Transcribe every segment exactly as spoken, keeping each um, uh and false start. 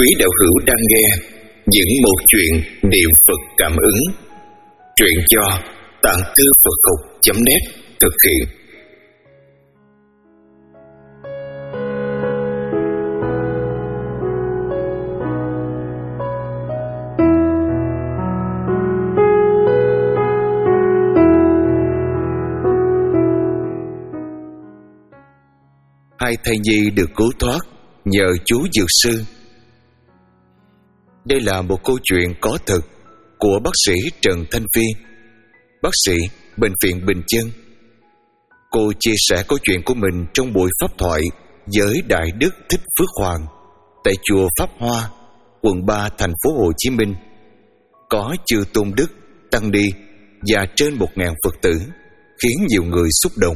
quý đạo hữu đang nghe những một chuyện niệm Phật cảm ứng. Truyện do tạng thư Phật học chấm net thực hiện. Hai thai nhi được cứu thoát nhờ chú dược sư. Đây là một câu chuyện có thật của bác sĩ Trần Thanh Phi, bác sĩ Bệnh viện Bình Chân. Cô chia sẻ câu chuyện của mình trong buổi pháp thoại với Đại Đức Thích Phước Hoàng tại chùa Pháp Hoa, quận ba, thành phố Hồ Chí Minh. Có chư Tôn Đức, tăng ni và trên một ngàn Phật tử, khiến nhiều người xúc động.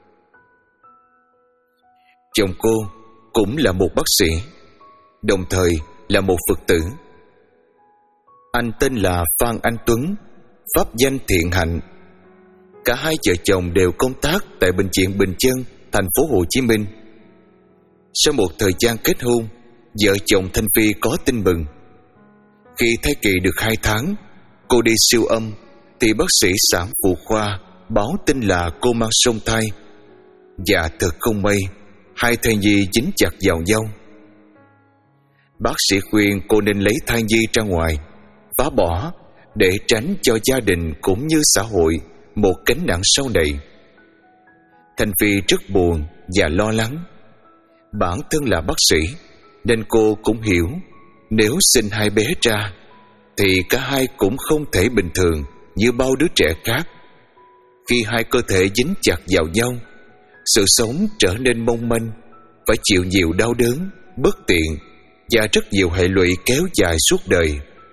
Chồng cô cũng là một bác sĩ, đồng thời là một Phật tử. Anh tên là Phan Anh Tuấn, pháp danh Thiện Hạnh. Cả hai vợ chồng đều công tác tại Bệnh viện Bình Chân, thành phố Hồ Chí Minh. Sau một thời gian kết hôn, vợ chồng Thanh Phi có tin mừng. Khi thai kỳ được hai tháng, cô đi siêu âm thì bác sĩ sản phụ khoa báo tin là cô mang song thai. Và thật không may, hai thai nhi dính chặt vào nhau. Bác sĩ khuyên cô nên lấy thai nhi ra ngoài, phá bỏ, để tránh cho gia đình cũng như xã hội một gánh nặng sau này. Thanh Phi rất buồn và lo lắng. Bản thân là bác sĩ nên cô cũng hiểu, nếu sinh hai bé ra thì cả hai cũng không thể bình thường như bao đứa trẻ khác. Khi hai cơ thể dính chặt vào nhau, sự sống trở nên mong manh, phải chịu nhiều đau đớn, bất tiện và rất nhiều hệ lụy kéo dài suốt đời.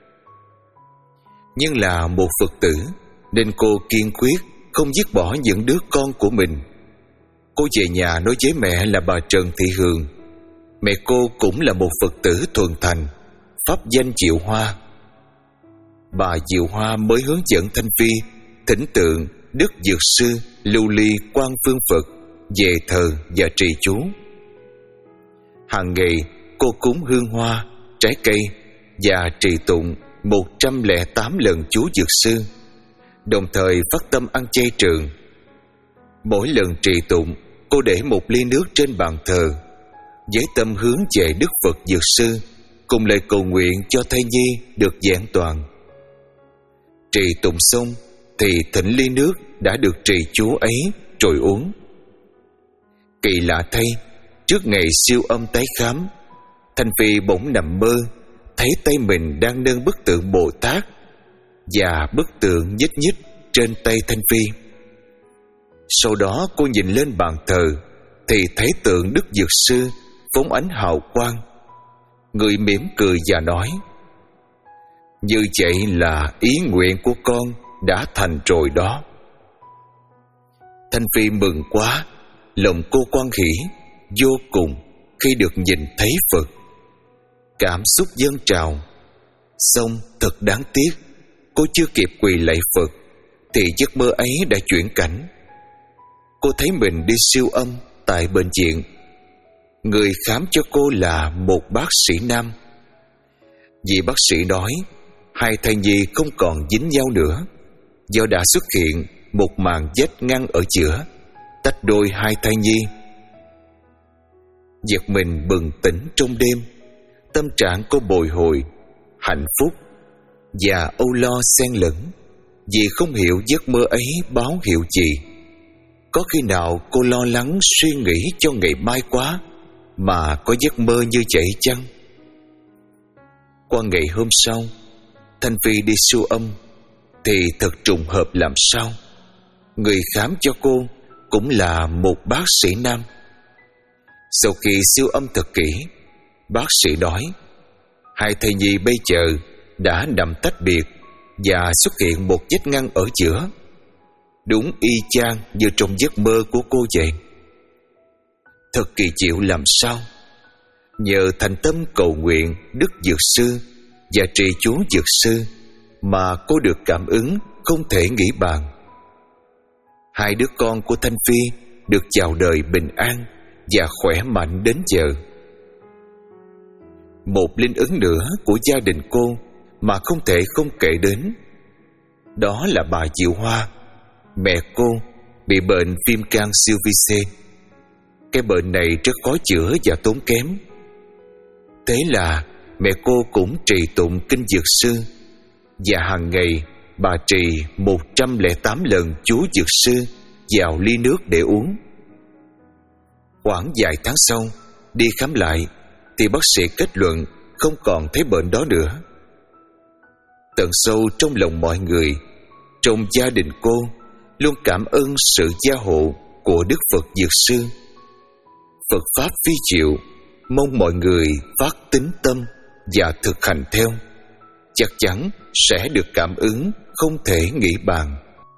Nhưng là một Phật tử nên cô kiên quyết không dứt bỏ những đứa con của mình. Cô về nhà nói với mẹ là bà Trần Thị Hường. Mẹ cô cũng là một Phật tử thuần thành, pháp danh Diệu Hoa. Bà Diệu Hoa mới hướng dẫn Thanh Phi thỉnh tượng Đức Dược Sư Lưu Ly Quan Phương Phật về thờ và trì chú. Hàng ngày cô cúng hương hoa, trái cây và trì tụng một trăm lẻ tám lần chú Dược Sư, đồng thời phát tâm ăn chay trường. Mỗi lần trì tụng, cô để một ly nước trên bàn thờ, với tâm hướng về Đức Phật Dược Sư, cùng lời cầu nguyện cho thai nhi được vẹn toàn. Trì tụng xong thì thỉnh ly nước đã được trì chú ấy rồi uống. Kỳ lạ thay, trước ngày siêu âm tái khám, Thanh Phi bỗng nằm mơ, thấy tay mình đang nâng bức tượng Bồ Tát, và bức tượng nhích nhích trên tay Thanh Phi. Sau đó cô nhìn lên bàn thờ thì thấy tượng Đức Dược Sư phóng ánh hào quang. Người mỉm cười và nói: "Như vậy là ý nguyện của con đã thành rồi đó." Thanh Phi mừng quá, lòng cô hoan hỉ vô cùng khi được nhìn thấy Phật. Cảm xúc dâng trào. Xong thật đáng tiếc, cô chưa kịp quỳ lạy Phật thì giấc mơ ấy đã chuyển cảnh. Cô thấy mình đi siêu âm tại bệnh viện. Người khám cho cô là một bác sĩ nam. Vì bác sĩ nói hai thai nhi không còn dính nhau nữa, do đã xuất hiện một màng vết ngăn ở giữa, tách đôi hai thai nhi. Giật mình bừng tỉnh trong đêm, tâm trạng cô bồi hồi, hạnh phúc và âu lo xen lẫn, vì không hiểu giấc mơ ấy báo hiệu gì. Có khi nào cô lo lắng suy nghĩ cho ngày mai quá mà có giấc mơ như vậy chăng? Qua ngày hôm sau, Thanh Phi đi siêu âm thì thật trùng hợp làm sao, người khám cho cô cũng là một bác sĩ nam. Sau khi siêu âm thật kỹ, bác sĩ nói hai thai nhi bây giờ đã nằm tách biệt và xuất hiện một vết ngăn ở giữa, đúng y chang như trong giấc mơ của cô vậy. Thật kỳ diệu làm sao. Nhờ thành tâm cầu nguyện Đức Dược Sư và trì chú Dược Sư mà cô được cảm ứng không thể nghĩ bàn. Hai đứa con của Thanh Phi được chào đời bình an và khỏe mạnh đến giờ. một linh ứng nữa của gia đình cô mà không thể không kể đến. Đó là bà Diệu Hoa. Mẹ cô bị bệnh viêm gan siêu vi C. Cái bệnh này rất khó chữa và tốn kém. Thế là mẹ cô cũng trì tụng kinh Dược Sư, và hàng ngày bà trì một trăm lẻ tám lần chú Dược Sư vào ly nước để uống. Khoảng vài tháng sau, đi khám lại thì bác sĩ kết luận không còn thấy bệnh đó nữa. Tận sâu trong lòng mọi người, trong gia đình cô, luôn cảm ơn sự gia hộ của Đức Phật Dược Sư. Phật Pháp vi diệu, mong mọi người phát tín tâm và thực hành theo, chắc chắn sẽ được cảm ứng không thể nghĩ bàn.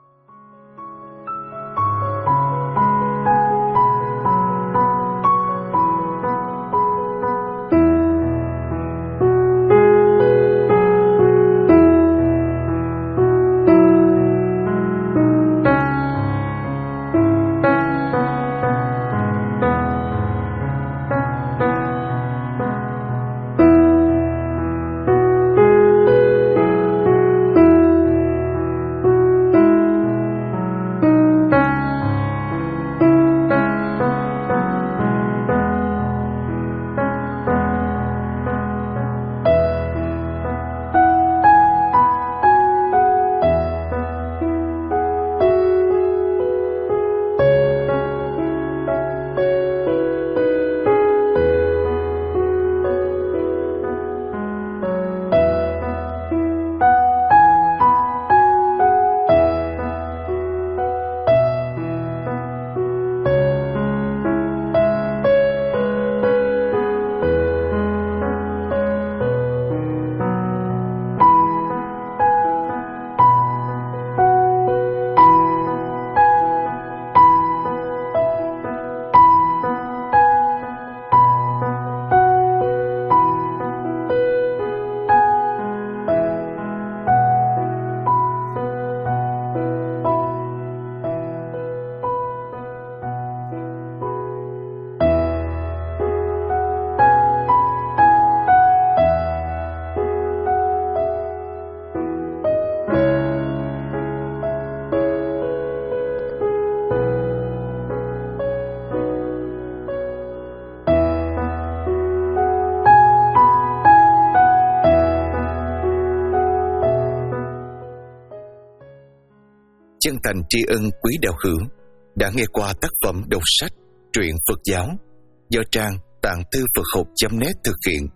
Chân thành tri ân quý đạo hữu đã nghe qua tác phẩm đọc sách truyện Phật giáo do trang tạng thư Phật học chấm net thực hiện.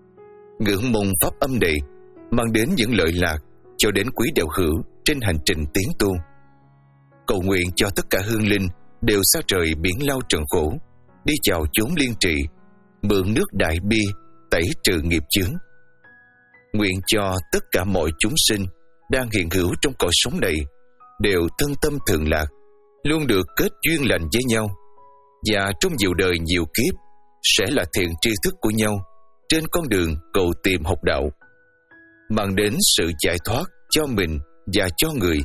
Ngưỡng mong pháp âm này mang đến những lợi lạc cho đến quý đạo hữu trên hành trình tiến tu. Cầu nguyện cho tất cả hương linh đều xa rời biển lao trần khổ, đi vào chốn liên trị, mượn nước đại bi tẩy trừ nghiệp chướng. Nguyện cho tất cả mọi chúng sinh đang hiện hữu trong cõi sống này đều thân tâm thường lạc, luôn được kết duyên lành với nhau, và trong nhiều đời nhiều kiếp sẽ là thiện tri thức của nhau trên con đường cầu tìm học đạo, mang đến sự giải thoát cho mình và cho người.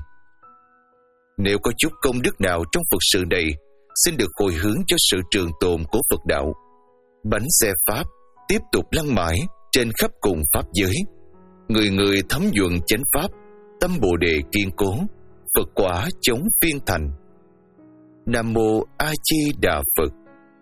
Nếu có chút công đức nào trong Phật sự này, xin được hồi hướng cho sự trường tồn của Phật đạo. Bánh xe Pháp tiếp tục lăn mãi trên khắp cùng Pháp giới, người người thấm nhuần chánh Pháp, tâm Bồ Đề kiên cố, Phật quả chống phiên thành. Nam Mô A Di Đà Phật.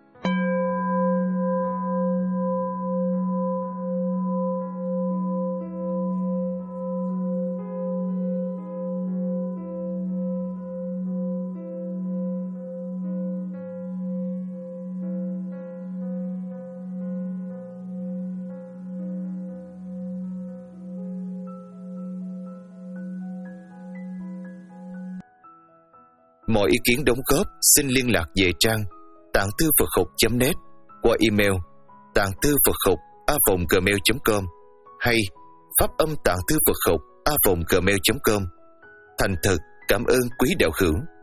Mọi ý kiến đóng góp xin liên lạc về trang tạng thư Phật học chấm net qua email tạng thư Phật học a vòng gmail chấm com hay pháp âm tạng thư Phật học a vòng gmail chấm com. Thành thật cảm ơn quý đạo hữu.